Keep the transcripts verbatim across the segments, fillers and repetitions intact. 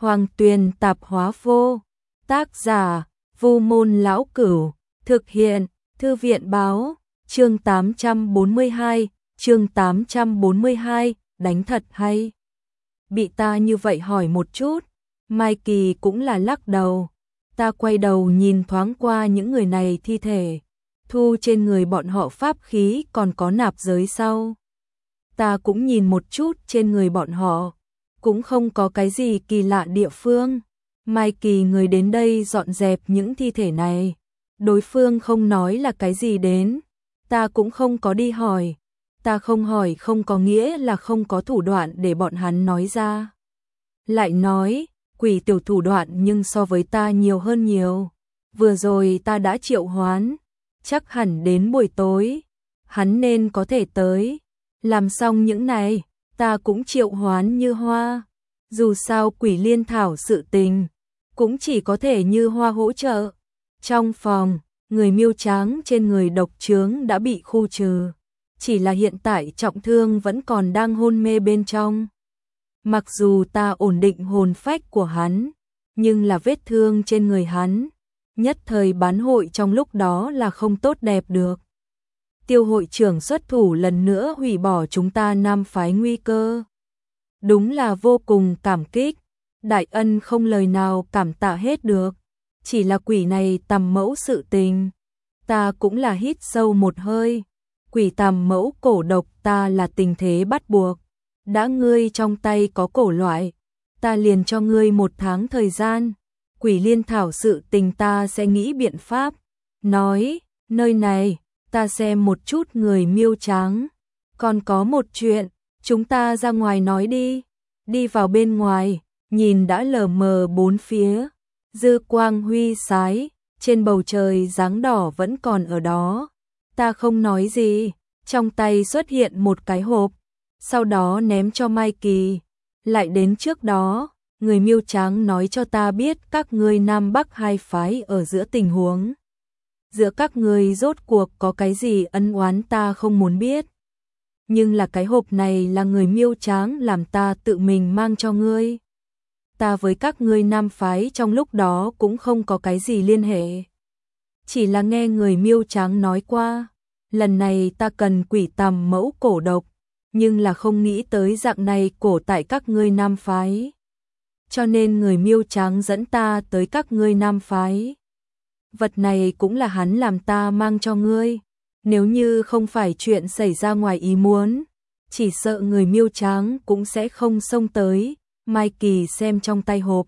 Hoàng Tuyền Tạp Hóa Vô. Tác giả: Vu Môn Lão Cửu. Thực hiện: Thư viện Báo. Chương tám trăm bốn mươi hai, chương tám trăm bốn mươi hai, đánh thật hay. Bị ta như vậy hỏi một chút, Mai Kỳ cũng là lắc đầu. Ta quay đầu nhìn thoáng qua những người này thi thể, thu trên người bọn họ pháp khí còn có nạp giới sau. Ta cũng nhìn một chút trên người bọn họ, cũng không có cái gì kỳ lạ địa phương. Mai Kỳ người đến đây dọn dẹp những thi thể này, đối phương không nói là cái gì đến, ta cũng không có đi hỏi. Ta không hỏi không có nghĩa là không có thủ đoạn để bọn hắn nói ra. Lại nói, quỷ tiểu thủ đoạn nhưng so với ta nhiều hơn nhiều. Vừa rồi ta đã triệu hoán, chắc hẳn đến buổi tối hắn nên có thể tới. Làm xong những này, ta cũng triệu hoán Như Hoa. Dù sao quỷ liên thảo sự tình, cũng chỉ có thể Như Hoa hỗ trợ. Trong phòng, người miêu tráng trên người độc chướng đã bị khu trừ, chỉ là hiện tại trọng thương vẫn còn đang hôn mê bên trong. Mặc dù ta ổn định hồn phách của hắn, nhưng là vết thương trên người hắn, nhất thời bán hội trong lúc đó là không tốt đẹp được. Tiêu hội trưởng xuất thủ lần nữa hủy bỏ chúng ta nam phái nguy cơ. Đúng là vô cùng cảm kích, đại ân không lời nào cảm tạ hết được. Chỉ là quỷ này tầm mẫu sự tình, ta cũng là hít sâu một hơi. Quỷ tầm mẫu cổ độc ta là tình thế bắt buộc. Đã ngươi trong tay có cổ loại, ta liền cho ngươi một tháng thời gian. Quỷ liên thảo sự tình ta sẽ nghĩ biện pháp. Nói, nơi này, ta xem một chút người miêu tráng. Còn có một chuyện, chúng ta ra ngoài nói đi. Đi vào bên ngoài, nhìn đã lờ mờ bốn phía. Dư quang huy sái, trên bầu trời dáng đỏ vẫn còn ở đó. Ta không nói gì, trong tay xuất hiện một cái hộp, sau đó ném cho Mai Kỳ. Lại đến trước đó, người miêu tráng nói cho ta biết các ngươi Nam Bắc hai phái ở giữa tình huống. Giữa các ngươi rốt cuộc có cái gì ân oán ta không muốn biết. Nhưng là cái hộp này là người miêu tráng làm ta tự mình mang cho ngươi. Ta với các ngươi nam phái trong lúc đó cũng không có cái gì liên hệ. Chỉ là nghe người miêu tráng nói qua, lần này ta cần quỷ tầm mẫu cổ độc, nhưng là không nghĩ tới dạng này cổ tại các ngươi nam phái. Cho nên người miêu tráng dẫn ta tới các ngươi nam phái. Vật này cũng là hắn làm ta mang cho ngươi. Nếu như không phải chuyện xảy ra ngoài ý muốn, chỉ sợ người miêu tráng cũng sẽ không xông tới. Mai Kỳ xem trong tay hộp,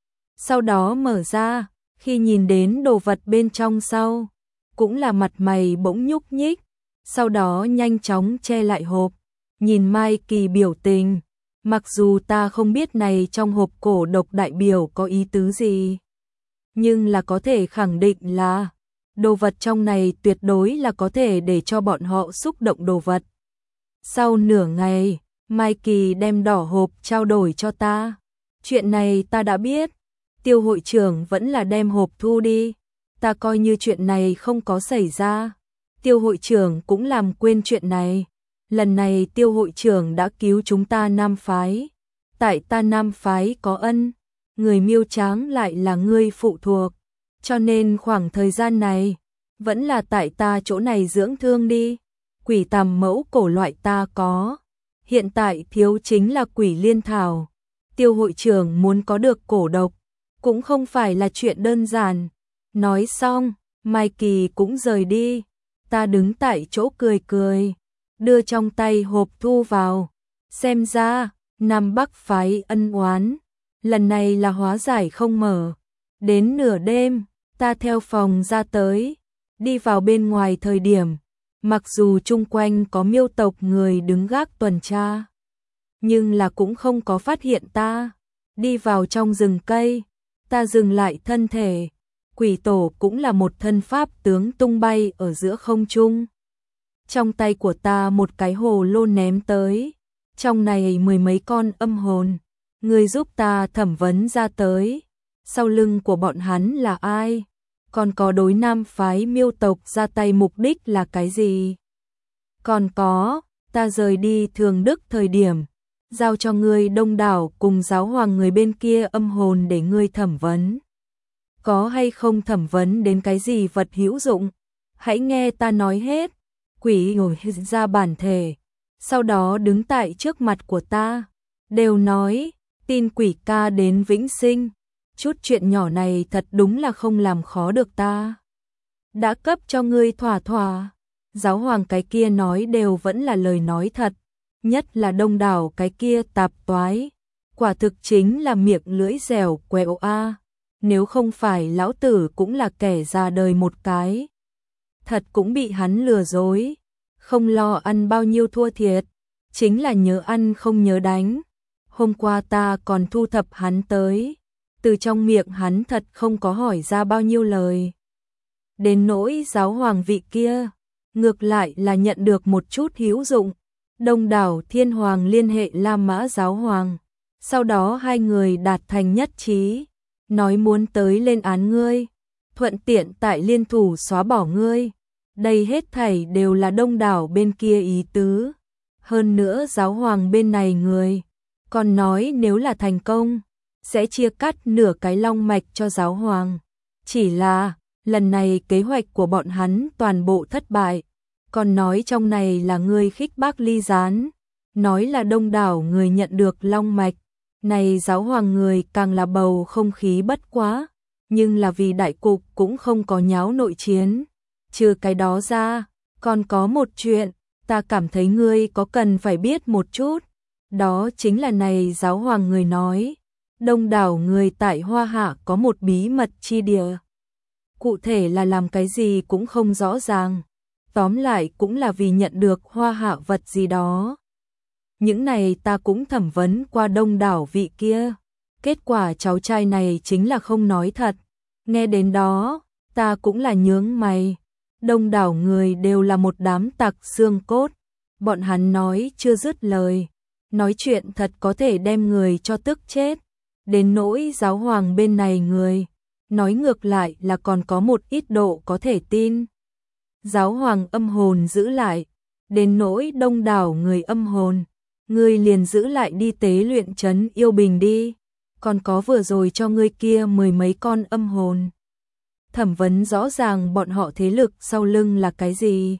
sau đó mở ra, khi nhìn đến đồ vật bên trong sau, cũng là mặt mày bỗng nhúc nhích, sau đó nhanh chóng che lại hộp, nhìn Mai Kỳ biểu tình. Mặc dù ta không biết này trong hộp cổ độc đại biểu có ý tứ gì, nhưng là có thể khẳng định là đồ vật trong này tuyệt đối là có thể để cho bọn họ xúc động đồ vật. Sau nửa ngày, Mai Kỳ đem đỏ hộp trao đổi cho ta. Chuyện này ta đã biết, Tiêu hội trưởng vẫn là đem hộp thu đi. Ta coi như chuyện này không có xảy ra. Tiêu hội trưởng cũng làm quên chuyện này. Lần này Tiêu hội trưởng đã cứu chúng ta nam phái. Tại ta nam phái có ân, người miêu tráng lại là ngươi phụ thuộc. Cho nên khoảng thời gian này, vẫn là tại ta chỗ này dưỡng thương đi. Quỷ tầm mẫu cổ loại ta có. Hiện tại thiếu chính là quỷ liên thảo. Tiêu hội trưởng muốn có được cổ độc, cũng không phải là chuyện đơn giản. Nói xong, Mai Kỳ cũng rời đi. Ta đứng tại chỗ cười cười, đưa trong tay hộp thu vào. Xem ra, Nam Bắc phái ân oán, lần này là hóa giải không mở. Đến nửa đêm, ta theo phòng ra tới, đi vào bên ngoài thời điểm. Mặc dù chung quanh có miêu tộc người đứng gác tuần tra, nhưng là cũng không có phát hiện ta. Đi vào trong rừng cây, ta dừng lại thân thể. Quỷ tổ cũng là một thân pháp tướng tung bay ở giữa không trung. Trong tay của ta một cái hồ lô ném tới, trong này mười mấy con âm hồn. Người giúp ta thẩm vấn ra tới, sau lưng của bọn hắn là ai? Còn có đối nam phái miêu tộc ra tay mục đích là cái gì? Còn có, ta rời đi Thường Đức thời điểm, giao cho ngươi Đông đảo cùng giáo hoàng người bên kia âm hồn để ngươi thẩm vấn. Có hay không thẩm vấn đến cái gì vật hữu dụng? Hãy nghe ta nói hết. Quỷ ngồi ra bản thể, sau đó đứng tại trước mặt của ta, đều nói, tin quỷ ca đến vĩnh sinh. Chút chuyện nhỏ này thật đúng là không làm khó được ta. Đã cấp cho ngươi thỏa thỏa. Giáo hoàng cái kia nói đều vẫn là lời nói thật, nhất là Đông đảo cái kia tạp toái, quả thực chính là miệng lưỡi dẻo quẹo a. Nếu không phải lão tử cũng là kẻ ra đời một cái, thật cũng bị hắn lừa dối, không lo ăn bao nhiêu thua thiệt, chính là nhớ ăn không nhớ đánh. Hôm qua ta còn thu thập hắn tới, từ trong miệng hắn thật không có hỏi ra bao nhiêu lời. Đến nỗi giáo hoàng vị kia, ngược lại là nhận được một chút hữu dụng. Đông đảo thiên hoàng liên hệ La Mã giáo hoàng, sau đó hai người đạt thành nhất trí, nói muốn tới lên án ngươi, thuận tiện tại liên thủ xóa bỏ ngươi. Đây hết thảy đều là Đông đảo bên kia ý tứ. Hơn nữa giáo hoàng bên này người còn nói nếu là thành công sẽ chia cắt nửa cái long mạch cho giáo hoàng. Chỉ là lần này kế hoạch của bọn hắn toàn bộ thất bại, còn nói trong này là ngươi khích bác ly gián, nói là Đông đảo người nhận được long mạch. Này giáo hoàng người càng là bầu không khí bất quá, nhưng là vì đại cục cũng không có nháo nội chiến. Trừ cái đó ra, còn có một chuyện, ta cảm thấy ngươi có cần phải biết một chút. Đó chính là này giáo hoàng người nói, Đông đảo người tại Hoa Hạ có một bí mật chi địa. Cụ thể là làm cái gì cũng không rõ ràng. Tóm lại cũng là vì nhận được Hoa Hạ vật gì đó. Những này ta cũng thẩm vấn qua Đông đảo vị kia. Kết quả cháu trai này chính là không nói thật. Nghe đến đó, ta cũng là nhướng mày. Đông đảo người đều là một đám tặc xương cốt. Bọn hắn nói chưa dứt lời. Nói chuyện thật có thể đem người cho tức chết. Đến nỗi giáo hoàng bên này người, nói ngược lại là còn có một ít độ có thể tin. Giáo hoàng âm hồn giữ lại, đến nỗi Đông đảo người âm hồn, ngươi liền giữ lại đi tế luyện trấn Yêu Bình đi, còn có vừa rồi cho ngươi kia mười mấy con âm hồn. Thẩm vấn rõ ràng bọn họ thế lực sau lưng là cái gì.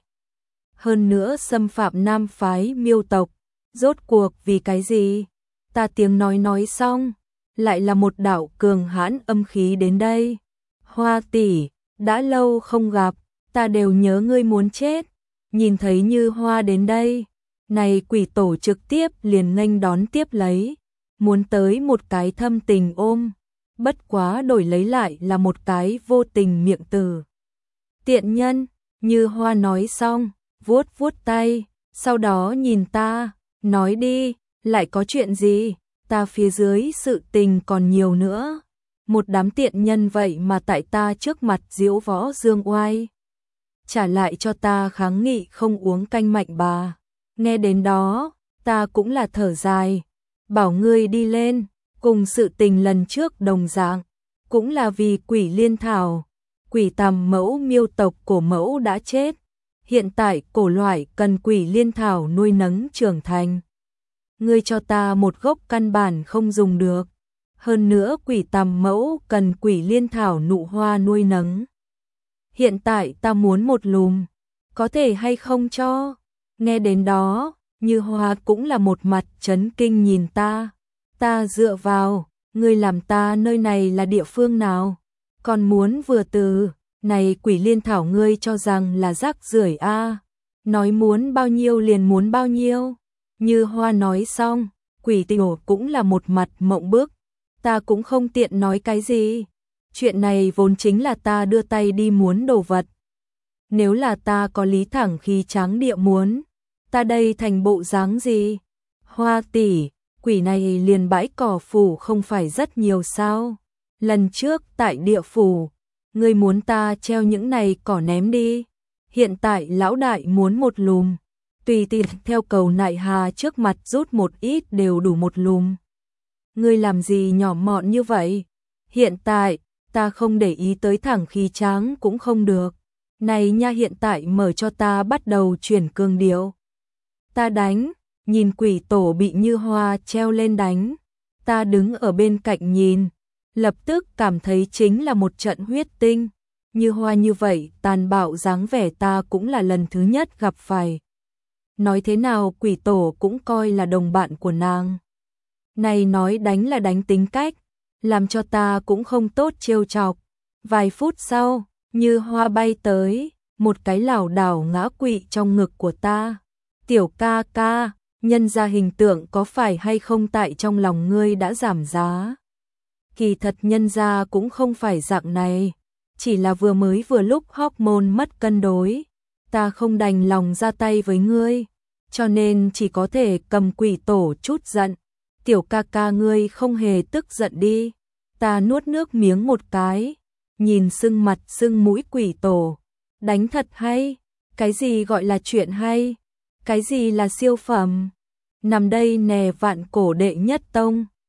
Hơn nữa xâm phạm nam phái Miêu tộc, rốt cuộc vì cái gì. Ta tiếng nói nói xong, lại là một đạo cường hãn âm khí đến đây. Hoa tỷ, đã lâu không gặp, ta đều nhớ ngươi muốn chết. Nhìn thấy Như Hoa đến đây, này quỷ tổ trực tiếp liền nghênh đón tiếp lấy, muốn tới một cái thâm tình ôm, bất quá đổi lấy lại là một cái vô tình miệng từ. Tiện nhân, Như Hoa nói xong, vuốt vuốt tay, sau đó nhìn ta, nói đi, lại có chuyện gì, ta phía dưới sự tình còn nhiều nữa. Một đám tiện nhân vậy mà tại ta trước mặt diễu võ dương oai. Trả lại cho ta kháng nghị không uống canh mạnh bà. Nghe đến đó, ta cũng là thở dài. Bảo ngươi đi lên, cùng sự tình lần trước đồng dạng. Cũng là vì quỷ liên thảo. Quỷ tầm mẫu Miêu tộc cổ mẫu đã chết. Hiện tại cổ loại cần quỷ liên thảo nuôi nấng trưởng thành. Ngươi cho ta một gốc căn bản không dùng được. Hơn nữa quỷ tầm mẫu cần quỷ liên thảo nụ hoa nuôi nấng. Hiện tại ta muốn một lùm, có thể hay không cho? Nghe đến đó, Như Hoa cũng là một mặt chấn kinh nhìn ta. Ta dựa vào, ngươi làm ta nơi này là địa phương nào? Còn muốn vừa từ, này quỷ liên thảo ngươi cho rằng là rác rưởi a? Nói muốn bao nhiêu liền muốn bao nhiêu. Như Hoa nói xong, quỷ tiểu cũng là một mặt mộng bức. Ta cũng không tiện nói cái gì. Chuyện này vốn chính là ta đưa tay đi muốn đồ vật. Nếu là ta có lý thẳng khí tráng địa muốn, ta đây thành bộ dáng gì? Hoa tỷ, quỷ này liền bãi cỏ phủ không phải rất nhiều sao? Lần trước tại địa phủ, ngươi muốn ta treo những này cỏ ném đi. Hiện tại lão đại muốn một lùm, tùy tiện theo cầu nại hà trước mặt rút một ít đều đủ một lùm. Ngươi làm gì nhỏ mọn như vậy? Hiện tại, ta không để ý tới thẳng khí tráng cũng không được. Này nha, hiện tại mở cho ta bắt đầu chuyển cường điệu. Ta đánh, nhìn quỷ tổ bị Như Hoa treo lên đánh. Ta đứng ở bên cạnh nhìn, lập tức cảm thấy chính là một trận huyết tinh. Như Hoa như vậy, tàn bạo dáng vẻ ta cũng là lần thứ nhất gặp phải. Nói thế nào quỷ tổ cũng coi là đồng bạn của nàng. Này nói đánh là đánh tính cách, làm cho ta cũng không tốt trêu chọc. Vài phút sau, Như Hoa bay tới, một cái lảo đảo ngã quỵ trong ngực của ta. Tiểu ca ca, nhân ra hình tượng có phải hay không tại trong lòng ngươi đã giảm giá. Kỳ thật nhân ra cũng không phải dạng này, chỉ là vừa mới vừa lúc hormone mất cân đối, ta không đành lòng ra tay với ngươi, cho nên chỉ có thể cầm quỷ tổ chút giận. Tiểu ca ca ngươi không hề tức giận đi. Ta nuốt nước miếng một cái, nhìn sưng mặt sưng mũi quỷ tổ. Đánh thật hay, cái gì gọi là chuyện hay, cái gì là siêu phẩm. Nằm đây nè vạn cổ đệ nhất tông.